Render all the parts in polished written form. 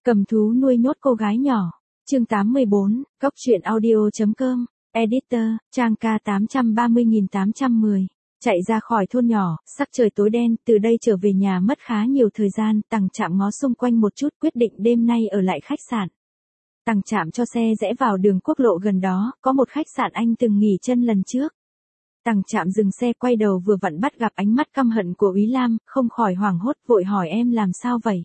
Cầm thú nuôi nhốt cô gái nhỏ. Chương 84, Cốc truyện audio.com, Editor, trang K830810. Chạy ra khỏi thôn nhỏ, sắc trời tối đen, từ đây trở về nhà mất khá nhiều thời gian, Tằng Trạm ngó xung quanh một chút quyết định đêm nay ở lại khách sạn. Tằng Trạm cho xe rẽ vào đường quốc lộ gần đó, có một khách sạn anh từng nghỉ chân lần trước. Tằng Trạm dừng xe quay đầu vừa vặn bắt gặp ánh mắt căm hận của Úy Lam, không khỏi hoảng hốt vội hỏi em làm sao vậy?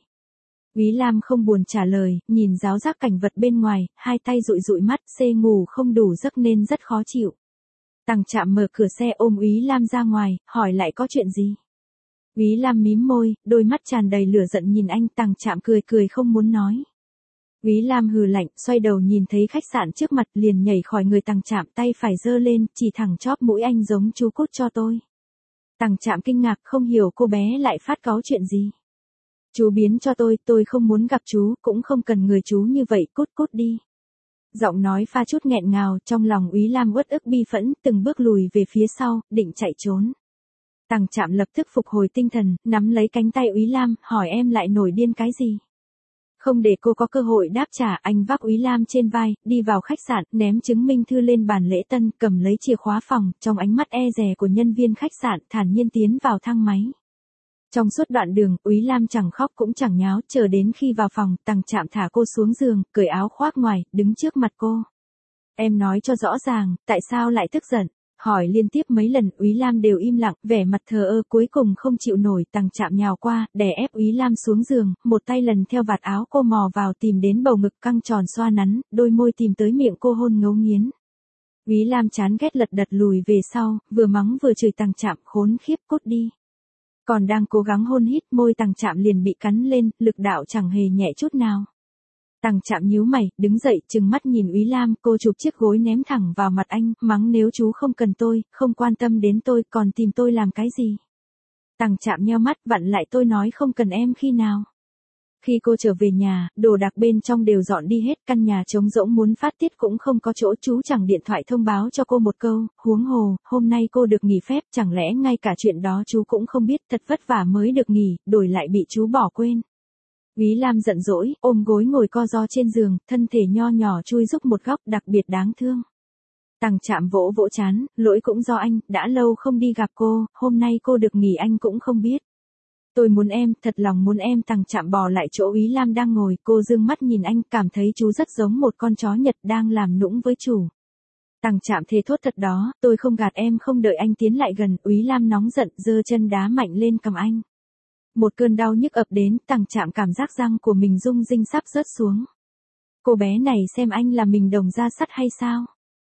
Úy Lam không buồn trả lời, nhìn ráo rác cảnh vật bên ngoài, hai tay dụi dụi mắt, ngủ không đủ giấc nên rất khó chịu. Tằng Trạm mở cửa xe ôm Úy Lam ra ngoài, hỏi lại có chuyện gì? Úy Lam mím môi, đôi mắt tràn đầy lửa giận nhìn anh, Tằng Trạm cười cười không muốn nói. Úy Lam hừ lạnh, xoay đầu nhìn thấy khách sạn trước mặt liền nhảy khỏi người Tằng Trạm, tay phải giơ lên, chỉ thẳng chóp mũi anh giống chú cút cho tôi. Tằng Trạm kinh ngạc không hiểu cô bé lại phát cáu chuyện gì. Chú biến cho tôi không muốn gặp chú, cũng không cần người chú như vậy, cút cút đi. Giọng nói pha chút nghẹn ngào, trong lòng Úy Lam uất ức bi phẫn, từng bước lùi về phía sau, định chạy trốn. Tằng Trạm lập tức phục hồi tinh thần, nắm lấy cánh tay Úy Lam, hỏi em lại nổi điên cái gì? Không để cô có cơ hội đáp trả, anh vác Úy Lam trên vai, đi vào khách sạn, ném chứng minh thư lên bàn lễ tân, cầm lấy chìa khóa phòng, trong ánh mắt e dè của nhân viên khách sạn, thản nhiên tiến vào thang máy. Trong suốt đoạn đường, Úy Lam chẳng khóc cũng chẳng nháo, chờ đến khi vào phòng, Tằng Trạm thả cô xuống giường, cởi áo khoác ngoài, đứng trước mặt cô. Em nói cho rõ ràng, tại sao lại tức giận? Hỏi liên tiếp mấy lần, Úy Lam đều im lặng, vẻ mặt thờ ơ, cuối cùng không chịu nổi, Tằng Trạm nhào qua, đè ép Úy Lam xuống giường, một tay lần theo vạt áo cô mò vào tìm đến bầu ngực căng tròn xoa nắn, đôi môi tìm tới miệng cô hôn ngấu nghiến. Úy Lam chán ghét lật đật lùi về sau, vừa mắng vừa chửi Tằng Trạm, khốn khiếp, cút đi. Còn đang cố gắng hôn hít, môi Tằng Trạm liền bị cắn lên, lực đạo chẳng hề nhẹ chút nào. Tằng Trạm nhíu mày, đứng dậy, trừng mắt nhìn Úy Lam, cô chụp chiếc gối ném thẳng vào mặt anh, mắng nếu chú không cần tôi, không quan tâm đến tôi, còn tìm tôi làm cái gì? Tằng Trạm nheo mắt, vặn lại tôi nói không cần em khi nào? Khi cô trở về nhà, đồ đạc bên trong đều dọn đi hết, căn nhà trống rỗng muốn phát tiết cũng không có chỗ, chú chẳng điện thoại thông báo cho cô một câu, huống hồ, hôm nay cô được nghỉ phép, chẳng lẽ ngay cả chuyện đó chú cũng không biết, thật vất vả mới được nghỉ, đổi lại bị chú bỏ quên. Úy Lam giận dỗi, ôm gối ngồi co ro trên giường, thân thể nho nhỏ chui rúc một góc đặc biệt đáng thương. Tằng Trạm vỗ vỗ trán, lỗi cũng do anh, đã lâu không đi gặp cô, hôm nay cô được nghỉ anh cũng không biết. Tôi muốn em, thật lòng muốn em. Tằng Trạm bò lại chỗ Úy Lam đang ngồi, cô dương mắt nhìn anh, cảm thấy chú rất giống một con chó Nhật đang làm nũng với chủ. Tằng Trạm thề thốt thật đó, tôi không gạt em. Không đợi anh tiến lại gần, Úy Lam nóng giận, giơ chân đá mạnh lên cằm anh. Một cơn đau nhức ập đến, Tằng Trạm cảm giác răng của mình rung rinh sắp rớt xuống. Cô bé này xem anh là mình đồng da sắt hay sao?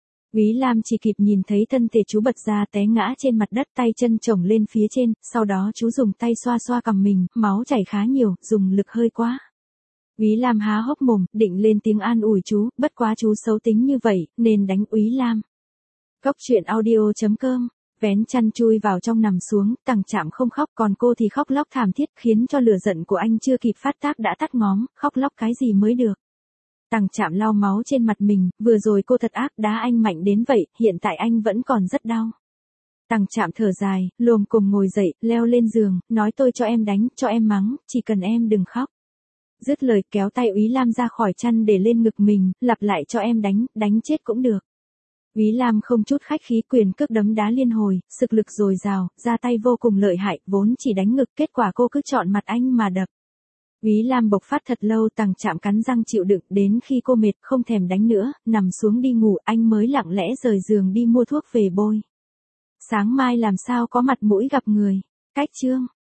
Úy Lam chỉ kịp nhìn thấy thân thể chú bật ra té ngã trên mặt đất, tay chân chồng lên phía trên, sau đó chú dùng tay xoa xoa cằm mình, máu chảy khá nhiều, dùng lực hơi quá. Úy Lam há hốc mồm, định lên tiếng an ủi chú, bất quá chú xấu tính như vậy, nên đánh Úy Lam. Cốc truyện audio.com, vén chăn chui vào trong nằm xuống, Tằng Trạm không khóc, còn cô thì khóc lóc thảm thiết, khiến cho lửa giận của anh chưa kịp phát tác đã tắt ngóm, khóc lóc cái gì mới được. Tằng Trạm lau máu trên mặt mình, vừa rồi cô thật ác, đá anh mạnh đến vậy, hiện tại anh vẫn còn rất đau. Tằng Trạm thở dài, lồm cồm ngồi dậy, leo lên giường, nói tôi cho em đánh, cho em mắng, chỉ cần em đừng khóc. Dứt lời kéo tay Úy Lam ra khỏi chăn để lên ngực mình, lặp lại cho em đánh, đánh chết cũng được. Úy Lam không chút khách khí, quyền cước đấm đá liên hồi, sức lực dồi dào, ra tay vô cùng lợi hại, vốn chỉ đánh ngực, kết quả cô cứ chọn mặt anh mà đập. Úy Lam bộc phát thật lâu, Tằng Trạm cắn răng chịu đựng, đến khi cô mệt không thèm đánh nữa, nằm xuống đi ngủ, anh mới lặng lẽ rời giường đi mua thuốc về bôi. Sáng mai làm sao có mặt mũi gặp người. Cách chương